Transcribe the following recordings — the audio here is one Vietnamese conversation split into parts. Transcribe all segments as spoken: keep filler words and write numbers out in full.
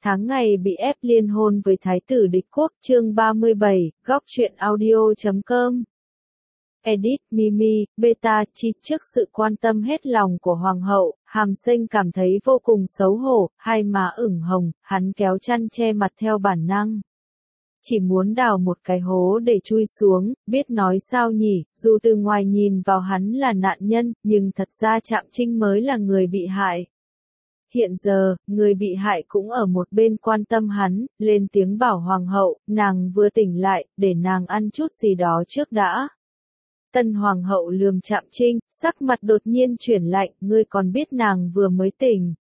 tháng ngày bị ép liên hôn với thái tử địch quốc, chương ba mươi bảy, góc truyện audio chấm com. Edit, Mimi, Beta, Chi trước sự quan tâm hết lòng của hoàng hậu, Hàm Sinh cảm thấy vô cùng xấu hổ, hai má ửng hồng, hắn kéo chăn che mặt theo bản năng. Chỉ muốn đào một cái hố để chui xuống, biết nói sao nhỉ, dù từ ngoài nhìn vào hắn là nạn nhân, nhưng thật ra Trạm Trinh mới là người bị hại. Hiện giờ, người bị hại cũng ở một bên quan tâm hắn, lên tiếng bảo hoàng hậu, nàng vừa tỉnh lại, để nàng ăn chút gì đó trước đã. Tân hoàng hậu lườm Trạm Trinh, sắc mặt đột nhiên chuyển lạnh, ngươi còn biết nàng vừa mới tỉnh.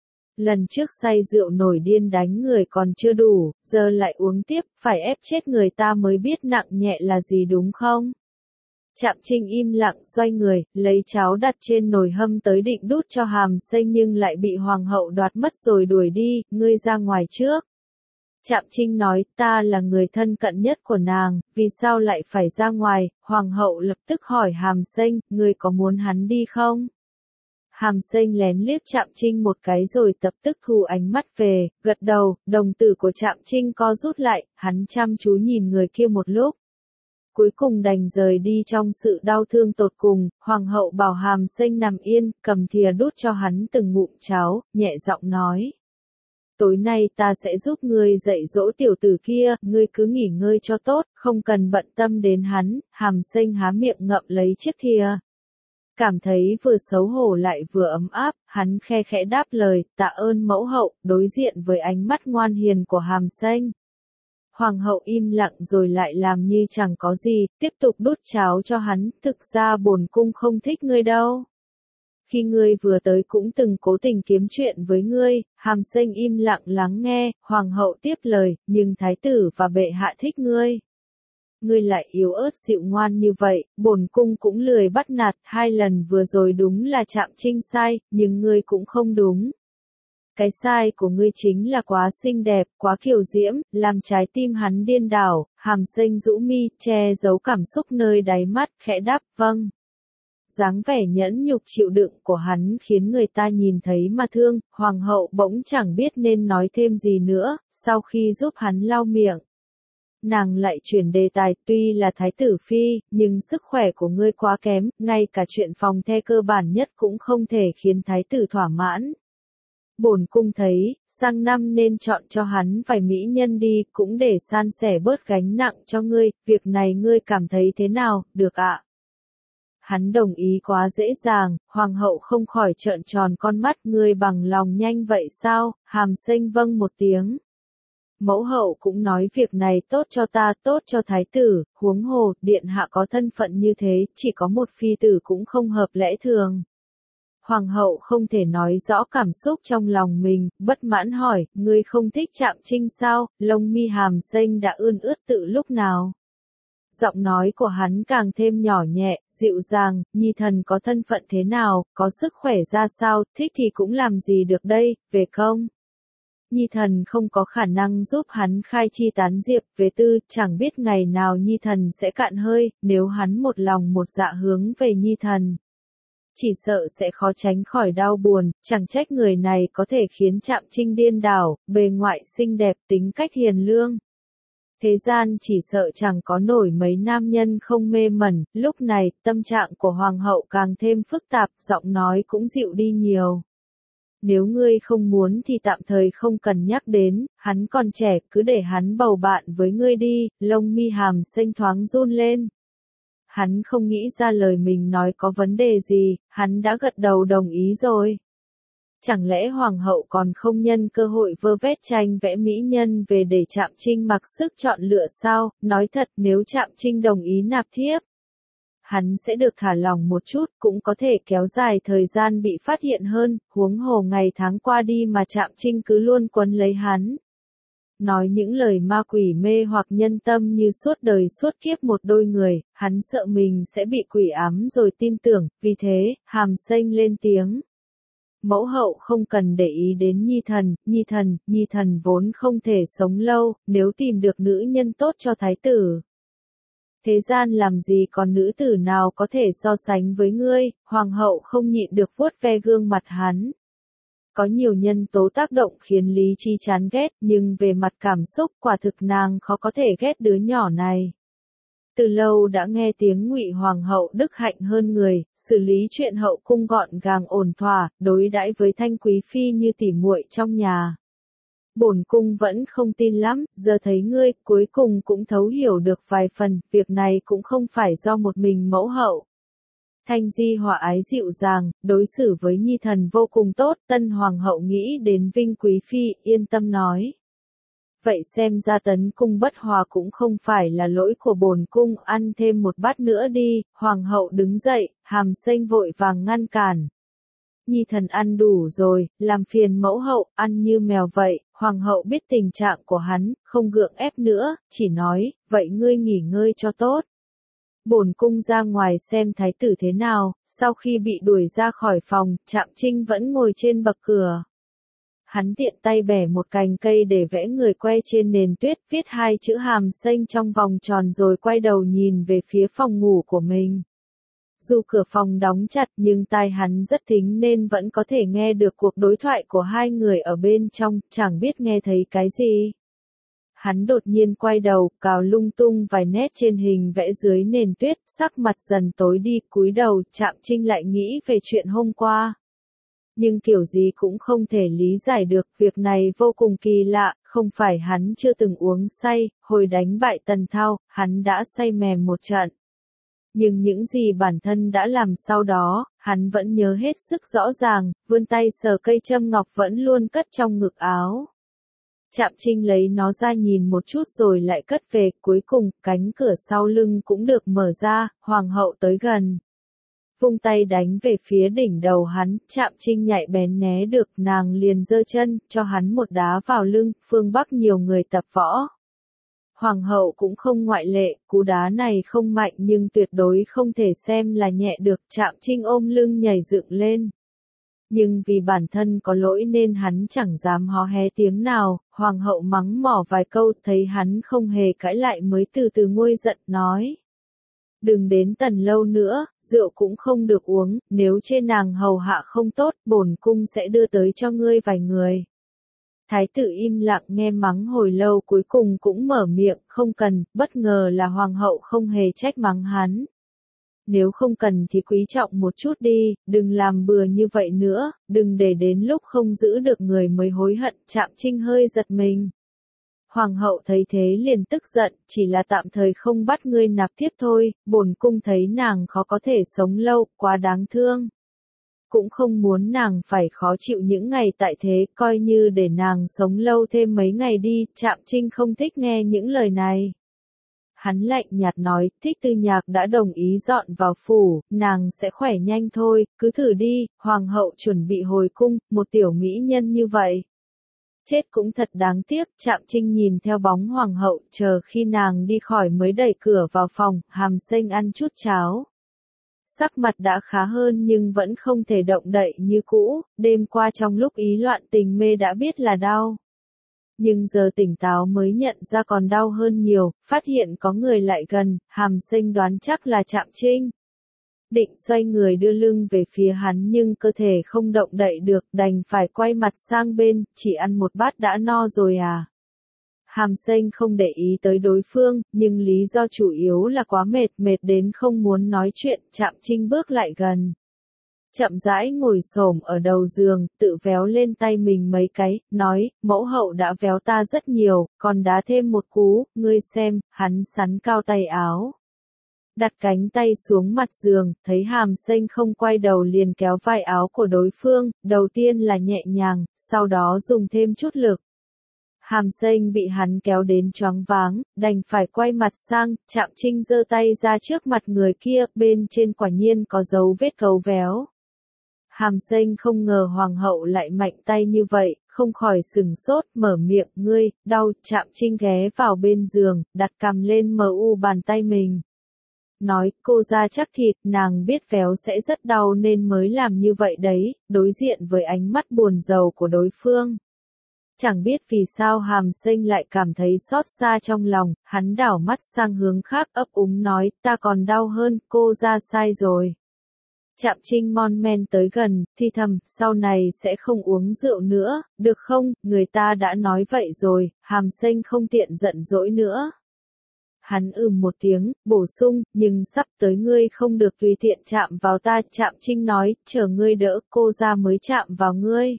Lần trước say rượu nổi điên đánh người còn chưa đủ, giờ lại uống tiếp, phải ép chết người ta mới biết nặng nhẹ là gì đúng không? Trạm Trinh im lặng xoay người, lấy cháo đặt trên nồi hâm tới định đút cho Hàm Sinh nhưng lại bị hoàng hậu đoạt mất rồi đuổi đi, ngươi ra ngoài trước. Trạm Trinh nói, ta là người thân cận nhất của nàng, vì sao lại phải ra ngoài? Hoàng hậu lập tức hỏi Hàm Sinh, ngươi có muốn hắn đi không? Hàm Sinh lén liếc Trạm Trinh một cái rồi tập tức thu ánh mắt về, gật đầu, đồng tử của Trạm Trinh co rút lại, hắn chăm chú nhìn người kia một lúc. Cuối cùng đành rời đi trong sự đau thương tột cùng, hoàng hậu bảo Hàm Sinh nằm yên, cầm thìa đút cho hắn từng ngụm cháo, nhẹ giọng nói. Tối nay ta sẽ giúp ngươi dạy dỗ tiểu tử kia, ngươi cứ nghỉ ngơi cho tốt, không cần bận tâm đến hắn. Hàm Sinh há miệng ngậm lấy chiếc thìa. Cảm thấy vừa xấu hổ lại vừa ấm áp, hắn khe khẽ đáp lời, tạ ơn mẫu hậu, đối diện với ánh mắt ngoan hiền của Hàm Sinh. Hoàng hậu im lặng rồi lại làm như chẳng có gì, tiếp tục đút cháo cho hắn, thực ra bổn cung không thích ngươi đâu. Khi ngươi vừa tới cũng từng cố tình kiếm chuyện với ngươi, Hàm Sinh im lặng lắng nghe, hoàng hậu tiếp lời, nhưng thái tử và bệ hạ thích ngươi. Ngươi lại yếu ớt dịu ngoan như vậy, bổn cung cũng lười bắt nạt, hai lần vừa rồi đúng là Trạm Trinh sai, nhưng ngươi cũng không đúng. Cái sai của ngươi chính là quá xinh đẹp, quá kiều diễm, làm trái tim hắn điên đảo. Hàm Sinh rũ mi, che giấu cảm xúc nơi đáy mắt, khẽ đáp, vâng. Dáng vẻ nhẫn nhục chịu đựng của hắn khiến người ta nhìn thấy mà thương, hoàng hậu bỗng chẳng biết nên nói thêm gì nữa, sau khi giúp hắn lau miệng. Nàng lại chuyển đề tài, tuy là thái tử phi, nhưng sức khỏe của ngươi quá kém, ngay cả chuyện phòng the cơ bản nhất cũng không thể khiến thái tử thỏa mãn. Bổn cung thấy, sang năm nên chọn cho hắn vài mỹ nhân đi, cũng để san sẻ bớt gánh nặng cho ngươi, việc này ngươi cảm thấy thế nào, được ạ? Hắn đồng ý quá dễ dàng, hoàng hậu không khỏi trợn tròn con mắt, ngươi bằng lòng nhanh vậy sao? Hàm Sinh vâng một tiếng. Mẫu hậu cũng nói việc này tốt cho ta, tốt cho thái tử, huống hồ, điện hạ có thân phận như thế, chỉ có một phi tử cũng không hợp lẽ thường. Hoàng hậu không thể nói rõ cảm xúc trong lòng mình, bất mãn hỏi, ngươi không thích Trạm Trinh sao? Lông mi Hàm Sinh đã ươn ướt tự lúc nào? Giọng nói của hắn càng thêm nhỏ nhẹ, dịu dàng, nhi thần có thân phận thế nào, có sức khỏe ra sao, thích thì cũng làm gì được đây, về công. Nhi thần không có khả năng giúp hắn khai chi tán diệp, về tư, chẳng biết ngày nào nhi thần sẽ cạn hơi, nếu hắn một lòng một dạ hướng về nhi thần. Chỉ sợ sẽ khó tránh khỏi đau buồn, chẳng trách người này có thể khiến Trạm Trinh điên đảo, bề ngoại xinh đẹp, tính cách hiền lương. Thế gian chỉ sợ chẳng có nổi mấy nam nhân không mê mẩn, lúc này, tâm trạng của hoàng hậu càng thêm phức tạp, giọng nói cũng dịu đi nhiều. Nếu ngươi không muốn thì tạm thời không cần nhắc đến, hắn còn trẻ, cứ để hắn bầu bạn với ngươi đi, lông mi Hàm Sinh thoáng run lên. Hắn không nghĩ ra lời mình nói có vấn đề gì, hắn đã gật đầu đồng ý rồi. Chẳng lẽ hoàng hậu còn không nhân cơ hội vơ vét tranh vẽ mỹ nhân về để Trạm Trinh mặc sức chọn lựa sao? Nói thật, nếu Trạm Trinh đồng ý nạp thiếp, hắn sẽ được thả lỏng một chút, cũng có thể kéo dài thời gian bị phát hiện hơn, huống hồ ngày tháng qua đi mà Trạm Trinh cứ luôn quấn lấy hắn. Nói những lời ma quỷ mê hoặc nhân tâm như suốt đời suốt kiếp một đôi người, hắn sợ mình sẽ bị quỷ ám rồi tin tưởng, vì thế, Hàm Sinh lên tiếng. Mẫu hậu không cần để ý đến nhi thần, nhi thần, nhi thần vốn không thể sống lâu, nếu tìm được nữ nhân tốt cho thái tử. Thế gian làm gì còn nữ tử nào có thể so sánh với ngươi, hoàng hậu không nhịn được vuốt ve gương mặt hắn. có nhiều nhân tố tác động khiến lý trí chán ghét, nhưng về mặt cảm xúc quả thực nàng khó có thể ghét đứa nhỏ này. Từ lâu đã nghe tiếng Ngụy Hoàng hậu đức hạnh hơn người, xử lý chuyện hậu cung gọn gàng ổn thỏa, đối đãi với Thanh quý phi như tỉ muội trong nhà. Bổn cung vẫn không tin lắm, giờ thấy ngươi, cuối cùng cũng thấu hiểu được vài phần, việc này cũng không phải do một mình mẫu hậu. Thanh Di hòa ái dịu dàng, đối xử với nhi thần vô cùng tốt, tân hoàng hậu nghĩ đến Vinh quý phi, yên tâm nói. Vậy xem ra tấn cung bất hòa cũng không phải là lỗi của bổn cung, ăn thêm một bát nữa đi, hoàng hậu đứng dậy, Hàm Xanh vội vàng ngăn cản. Nhi thần ăn đủ rồi, làm phiền mẫu hậu, ăn như mèo vậy, hoàng hậu biết tình trạng của hắn, không gượng ép nữa, chỉ nói, vậy ngươi nghỉ ngơi cho tốt. Bổn cung ra ngoài xem thái tử thế nào, sau khi bị đuổi ra khỏi phòng, Trạm Trinh vẫn ngồi trên bậc cửa. Hắn tiện tay bẻ một cành cây để vẽ người que trên nền tuyết, viết hai chữ Hàm Xanh trong vòng tròn rồi quay đầu nhìn về phía phòng ngủ của mình. Dù cửa phòng đóng chặt nhưng tai hắn rất thính nên vẫn có thể nghe được cuộc đối thoại của hai người ở bên trong, chẳng biết nghe thấy cái gì. Hắn đột nhiên quay đầu, cào lung tung vài nét trên hình vẽ dưới nền tuyết, sắc mặt dần tối đi, cúi đầu, Trạm Trinh lại nghĩ về chuyện hôm qua. Nhưng kiểu gì cũng không thể lý giải được, việc này vô cùng kỳ lạ, không phải hắn chưa từng uống say, hồi đánh bại Tần Thao, hắn đã say mềm một trận. Nhưng những gì bản thân đã làm sau đó, hắn vẫn nhớ hết sức rõ ràng, vươn tay sờ cây châm ngọc vẫn luôn cất trong ngực áo. Trạm Trinh lấy nó ra nhìn một chút rồi lại cất về, cuối cùng, cánh cửa sau lưng cũng được mở ra, hoàng hậu tới gần. Vung tay đánh về phía đỉnh đầu hắn, Trạm Trinh nhạy bén né được, nàng liền giơ chân, cho hắn một đá vào lưng, phương Bắc nhiều người tập võ. Hoàng hậu cũng không ngoại lệ, cú đá này không mạnh nhưng tuyệt đối không thể xem là nhẹ được, Trạm Trinh ôm lưng nhảy dựng lên. Nhưng vì bản thân có lỗi nên hắn chẳng dám hó hé tiếng nào, hoàng hậu mắng mỏ vài câu, thấy hắn không hề cãi lại mới từ từ nguôi giận nói. Đừng đến Tần lâu nữa, rượu cũng không được uống, nếu trên nàng hầu hạ không tốt, bổn cung sẽ đưa tới cho ngươi vài người. Thái tử im lặng nghe mắng hồi lâu cuối cùng cũng mở miệng, không cần, bất ngờ là hoàng hậu không hề trách mắng hắn. Nếu không cần thì quý trọng một chút đi, đừng làm bừa như vậy nữa, đừng để đến lúc không giữ được người mới hối hận, Trạm Trinh hơi giật mình. Hoàng hậu thấy thế liền tức giận, chỉ là tạm thời không bắt ngươi nạp tiếp thôi, bổn cung thấy nàng khó có thể sống lâu, quá đáng thương. Cũng không muốn nàng phải khó chịu những ngày tại thế, coi như để nàng sống lâu thêm mấy ngày đi, Trạm Trinh không thích nghe những lời này. Hắn lạnh nhạt nói, Thích Tư Nhạc đã đồng ý dọn vào phủ, nàng sẽ khỏe nhanh thôi, cứ thử đi, hoàng hậu chuẩn bị hồi cung, một tiểu mỹ nhân như vậy. Chết cũng thật đáng tiếc, Trạm Trinh nhìn theo bóng hoàng hậu, chờ khi nàng đi khỏi mới đẩy cửa vào phòng, Hàm Xanh ăn chút cháo. Sắc mặt đã khá hơn nhưng vẫn không thể động đậy như cũ, đêm qua trong lúc ý loạn tình mê đã biết là đau. Nhưng giờ tỉnh táo mới nhận ra còn đau hơn nhiều, phát hiện có người lại gần, Hàm Xanh đoán chắc là Trạm Trinh. Định xoay người đưa lưng về phía hắn nhưng cơ thể không động đậy được, đành phải quay mặt sang bên, chỉ ăn một bát đã no rồi à. Hàm Xanh không để ý tới đối phương, nhưng lý do chủ yếu là quá mệt, mệt đến không muốn nói chuyện, Trạm Trinh bước lại gần. Chậm rãi ngồi xổm ở đầu giường, tự véo lên tay mình mấy cái, nói, mẫu hậu đã véo ta rất nhiều, còn đá thêm một cú, ngươi xem, hắn sắn cao tay áo. Đặt cánh tay xuống mặt giường, thấy Hàm Xanh không quay đầu liền kéo vai áo của đối phương, đầu tiên là nhẹ nhàng, sau đó dùng thêm chút lực. Hàm Xanh bị hắn kéo đến choáng váng, đành phải quay mặt sang, Trạm Trinh giơ tay ra trước mặt người kia, bên trên quả nhiên có dấu vết cấu véo. Hàm Xanh không ngờ hoàng hậu lại mạnh tay như vậy, không khỏi sừng sốt, mở miệng, ngươi, đau, Trạm Trinh ghé vào bên giường, đặt cằm lên mờ u bàn tay mình. Nói, cô ra chắc thịt, nàng biết véo sẽ rất đau nên mới làm như vậy đấy, đối diện với ánh mắt buồn rầu của đối phương. Chẳng biết vì sao Hàm Xanh lại cảm thấy xót xa trong lòng, hắn đảo mắt sang hướng khác ấp úng nói, ta còn đau hơn, cô ra sai rồi. Trạm Trinh mon men tới gần, thì thầm, sau này sẽ không uống rượu nữa, được không, người ta đã nói vậy rồi, Hàm Xanh không tiện giận dỗi nữa. Hắn ừm một tiếng, bổ sung, nhưng sắp tới ngươi không được tùy tiện chạm vào ta, Trạm Trinh nói, chờ ngươi đỡ cô ra mới chạm vào ngươi.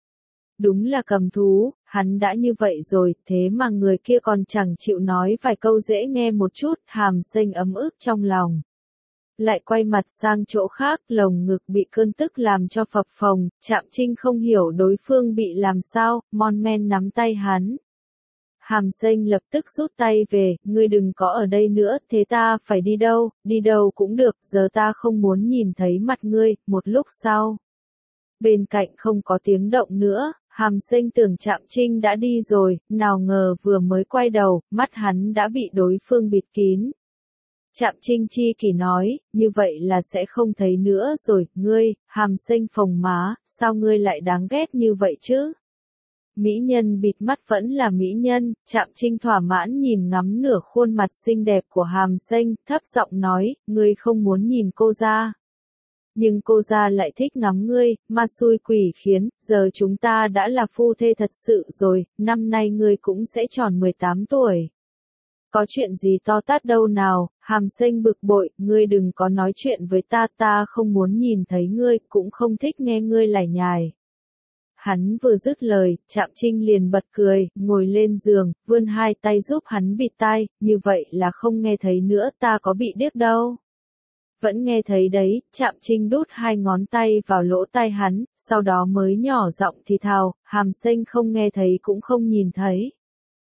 Đúng là cầm thú, hắn đã như vậy rồi, thế mà người kia còn chẳng chịu nói vài câu dễ nghe một chút, Hàm Xanh ấm ức trong lòng. Lại quay mặt sang chỗ khác, lồng ngực bị cơn tức làm cho phập phồng, Trạm Trinh không hiểu đối phương bị làm sao, mon men nắm tay hắn. Hàm Xanh lập tức rút tay về, ngươi đừng có ở đây nữa, thế ta phải đi đâu, đi đâu cũng được, giờ ta không muốn nhìn thấy mặt ngươi, một lúc sau. Bên cạnh không có tiếng động nữa, Hàm Xanh tưởng Trạm Trinh đã đi rồi, nào ngờ vừa mới quay đầu, mắt hắn đã bị đối phương bịt kín. Trạm Trinh chi kỷ nói, như vậy là sẽ không thấy nữa rồi, ngươi, Hàm Xanh phồng má, sao ngươi lại đáng ghét như vậy chứ? Mỹ nhân bịt mắt vẫn là mỹ nhân, Trạm Trinh thỏa mãn nhìn ngắm nửa khuôn mặt xinh đẹp của Hàm Xanh, thấp giọng nói, ngươi không muốn nhìn cô ra. Nhưng cô ra lại thích ngắm ngươi, ma xui quỷ khiến, giờ chúng ta đã là phu thê thật sự rồi, năm nay ngươi cũng sẽ tròn mười tám tuổi. Có chuyện gì to tát đâu nào, Hàm Xanh bực bội, ngươi đừng có nói chuyện với ta, ta không muốn nhìn thấy ngươi, cũng không thích nghe ngươi lải nhải. Hắn vừa dứt lời, Trạm Trinh liền bật cười, ngồi lên giường, vươn hai tay giúp hắn bịt tai, như vậy là không nghe thấy nữa, ta có bị điếc đâu. Vẫn nghe thấy đấy, Trạm Trinh đút hai ngón tay vào lỗ tai hắn, sau đó mới nhỏ giọng thì thào, Hàm Xanh không nghe thấy cũng không nhìn thấy.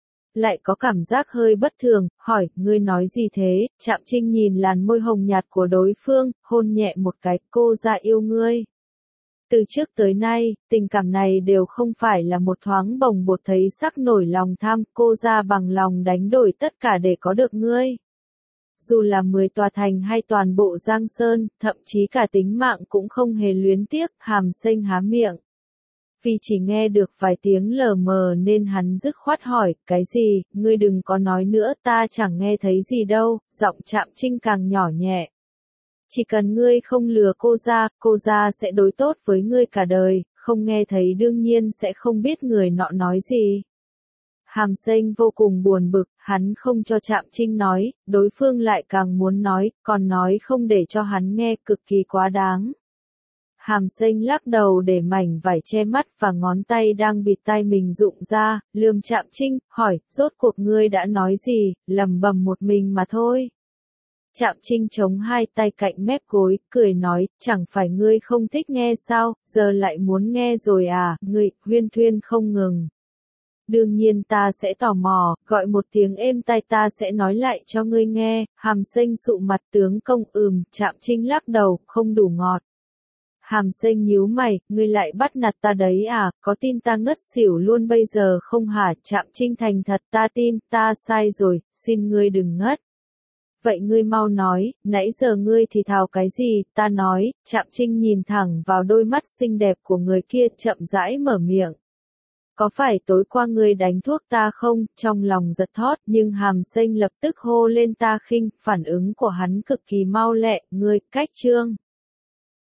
Lại có cảm giác hơi bất thường, hỏi, ngươi nói gì thế, Trạm Trinh nhìn làn môi hồng nhạt của đối phương, hôn nhẹ một cái, cô ra yêu ngươi. Từ trước tới nay, tình cảm này đều không phải là một thoáng bồng bột thấy sắc nổi lòng tham, cô ra bằng lòng đánh đổi tất cả để có được ngươi. Dù là mười tòa thành hay toàn bộ Giang Sơn, thậm chí cả tính mạng cũng không hề luyến tiếc, Hàm Xanh há miệng. Vì chỉ nghe được vài tiếng lờ mờ nên hắn dứt khoát hỏi, cái gì, ngươi đừng có nói nữa, ta chẳng nghe thấy gì đâu, giọng Trạm Trinh càng nhỏ nhẹ. Chỉ cần ngươi không lừa cô ra, cô ra sẽ đối tốt với ngươi cả đời, không nghe thấy đương nhiên sẽ không biết người nọ nói gì. Hàm Xanh vô cùng buồn bực, hắn không cho Trạm Trinh nói, đối phương lại càng muốn nói, còn nói không để cho hắn nghe, cực kỳ quá đáng. Hàm Xanh lắc đầu để mảnh vải che mắt và ngón tay đang bịt tai mình rụng ra, lườm Trạm Trinh, hỏi, rốt cuộc ngươi đã nói gì, lầm bầm một mình mà thôi. Trạm Trinh chống hai tay cạnh mép gối, cười nói, chẳng phải ngươi không thích nghe sao, giờ lại muốn nghe rồi à, ngươi, huyên thuyên không ngừng. Đương nhiên ta sẽ tò mò, gọi một tiếng êm tai ta sẽ nói lại cho ngươi nghe, Hàm Xanh sụ mặt tướng công ừm, Trạm Trinh lắc đầu, không đủ ngọt. Hàm Xanh nhíu mày, ngươi lại bắt nạt ta đấy à, có tin ta ngất xỉu luôn bây giờ không hả, Trạm Trinh thành thật ta tin, ta sai rồi, xin ngươi đừng ngất. Vậy ngươi mau nói, nãy giờ ngươi thì thào cái gì, ta nói, Trạm Trinh nhìn thẳng vào đôi mắt xinh đẹp của người kia chậm rãi mở miệng. Có phải tối qua ngươi đánh thuốc ta không, trong lòng giật thót, nhưng Hàm Xanh lập tức hô lên ta khinh, phản ứng của hắn cực kỳ mau lẹ, ngươi, cách trương.